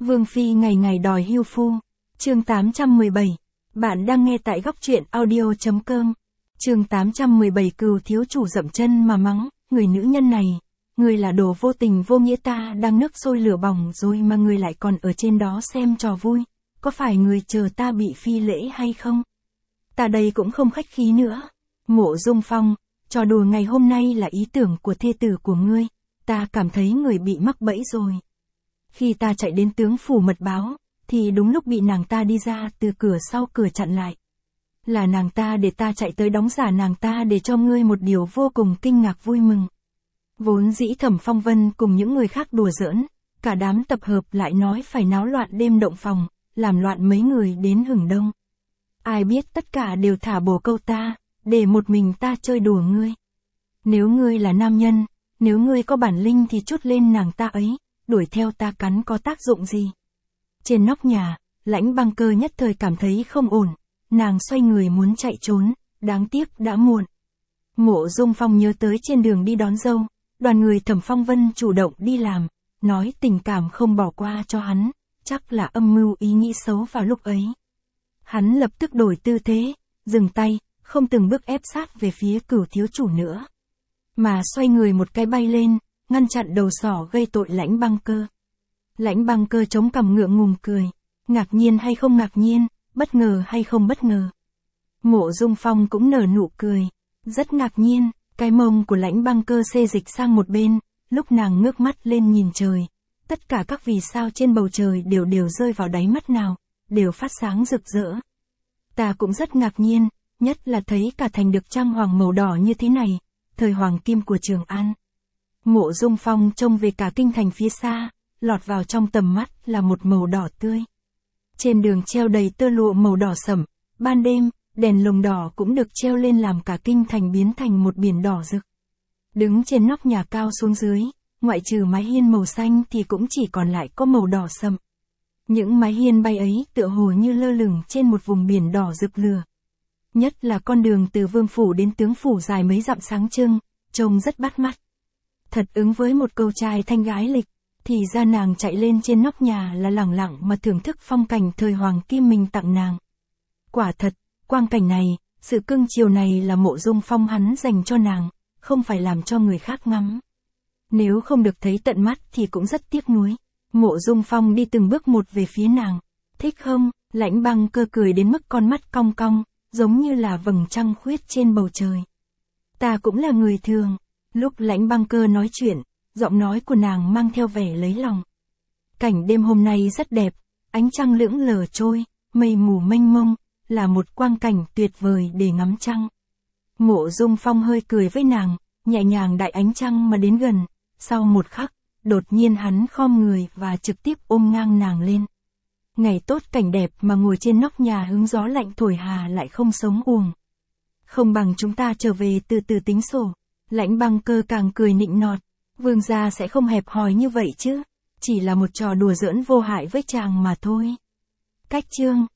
Vương Phi ngày ngày đòi hưu phu. Chương 817. Bạn đang nghe tại góc truyện audio.com. Chương 817 Cừu thiếu chủ dậm chân mà mắng, người nữ nhân này, người là đồ vô tình vô nghĩa, ta đang nước sôi lửa bỏng rồi mà người lại còn ở trên đó xem trò vui, có phải người chờ ta bị phi lễ hay không? Ta đây cũng không khách khí nữa. Mộ Dung Phong, trò đùa ngày hôm nay là ý tưởng của thê tử của ngươi, ta cảm thấy người bị mắc bẫy rồi. Khi ta chạy đến tướng phủ mật báo, thì đúng lúc bị nàng ta đi ra từ cửa sau cửa chặn lại. Là nàng ta để ta chạy tới đóng giả nàng ta để cho ngươi một điều vô cùng kinh ngạc vui mừng. Vốn dĩ Thẩm Phong Vân cùng những người khác đùa giỡn, cả đám tập hợp lại nói phải náo loạn đêm động phòng, làm loạn mấy người đến hừng đông. Ai biết tất cả đều thả bổ câu ta, để một mình ta chơi đùa ngươi. Nếu ngươi là nam nhân, nếu ngươi có bản lĩnh thì trút lên nàng ta ấy, đuổi theo ta cắn có tác dụng gì? Trên nóc nhà, Lãnh Băng Cơ nhất thời cảm thấy không ổn, nàng xoay người muốn chạy trốn, đáng tiếc đã muộn. Mộ Dung Phong nhớ tới trên đường đi đón dâu, đoàn người Thẩm Phong Vân chủ động đi làm, nói tình cảm không bỏ qua cho hắn, chắc là âm mưu ý nghĩ xấu vào lúc ấy. Hắn lập tức đổi tư thế, dừng tay, không từng bước ép sát về phía Cửu thiếu chủ nữa, mà xoay người một cái bay lên, ngăn chặn đầu sỏ gây tội Lãnh Băng Cơ. Lãnh Băng Cơ chống cằm ngượng ngùng cười, ngạc nhiên hay không ngạc nhiên, bất ngờ hay không bất ngờ. Mộ Dung Phong cũng nở nụ cười, rất ngạc nhiên. Cái mông của Lãnh Băng Cơ xê dịch sang một bên, lúc nàng ngước mắt lên nhìn trời, tất cả các vì sao trên bầu trời đều rơi vào đáy mắt nào, đều phát sáng rực rỡ. Ta cũng rất ngạc nhiên, nhất là thấy cả thành được trang hoàng màu đỏ như thế này, thời hoàng kim của Trường An. Mộ Dung Phong trông về cả kinh thành phía xa, lọt vào trong tầm mắt là một màu đỏ tươi. Trên đường treo đầy tơ lụa màu đỏ sẫm, ban đêm, đèn lồng đỏ cũng được treo lên làm cả kinh thành biến thành một biển đỏ rực. Đứng trên nóc nhà cao xuống dưới, ngoại trừ mái hiên màu xanh thì cũng chỉ còn lại có màu đỏ sậm. Những mái hiên bay ấy tựa hồ như lơ lửng trên một vùng biển đỏ rực lửa. Nhất là con đường từ vương phủ đến tướng phủ dài mấy dặm sáng trưng, trông rất bắt mắt. Thật ứng với một câu trai thanh gái lịch, thì ra nàng chạy lên trên nóc nhà là lẳng lặng mà thưởng thức phong cảnh thời hoàng kim mình tặng nàng. Quả thật, quang cảnh này, sự cưng chiều này là Mộ Dung Phong hắn dành cho nàng, không phải làm cho người khác ngắm. Nếu không được thấy tận mắt thì cũng rất tiếc nuối. Mộ Dung Phong đi từng bước một về phía nàng. Thích không? Lãnh Băng Cơ cười đến mức con mắt cong cong, giống như là vầng trăng khuyết trên bầu trời. Ta cũng là người thường. Lúc Lãnh Băng Cơ nói chuyện, giọng nói của nàng mang theo vẻ lấy lòng. Cảnh đêm hôm nay rất đẹp, ánh trăng lững lờ trôi, mây mù mênh mông, là một quang cảnh tuyệt vời để ngắm trăng. Mộ Dung Phong hơi cười với nàng, nhẹ nhàng đại ánh trăng mà đến gần, sau một khắc, đột nhiên hắn khom người và trực tiếp ôm ngang nàng lên. Ngày tốt cảnh đẹp mà ngồi trên nóc nhà hứng gió lạnh thổi hà lại không sống uổng. Không bằng chúng ta trở về từ từ tính sổ. Lãnh Băng Cơ càng cười nịnh nọt, vương gia sẽ không hẹp hòi như vậy chứ, chỉ là một trò đùa giỡn vô hại với chàng mà thôi. Cách chương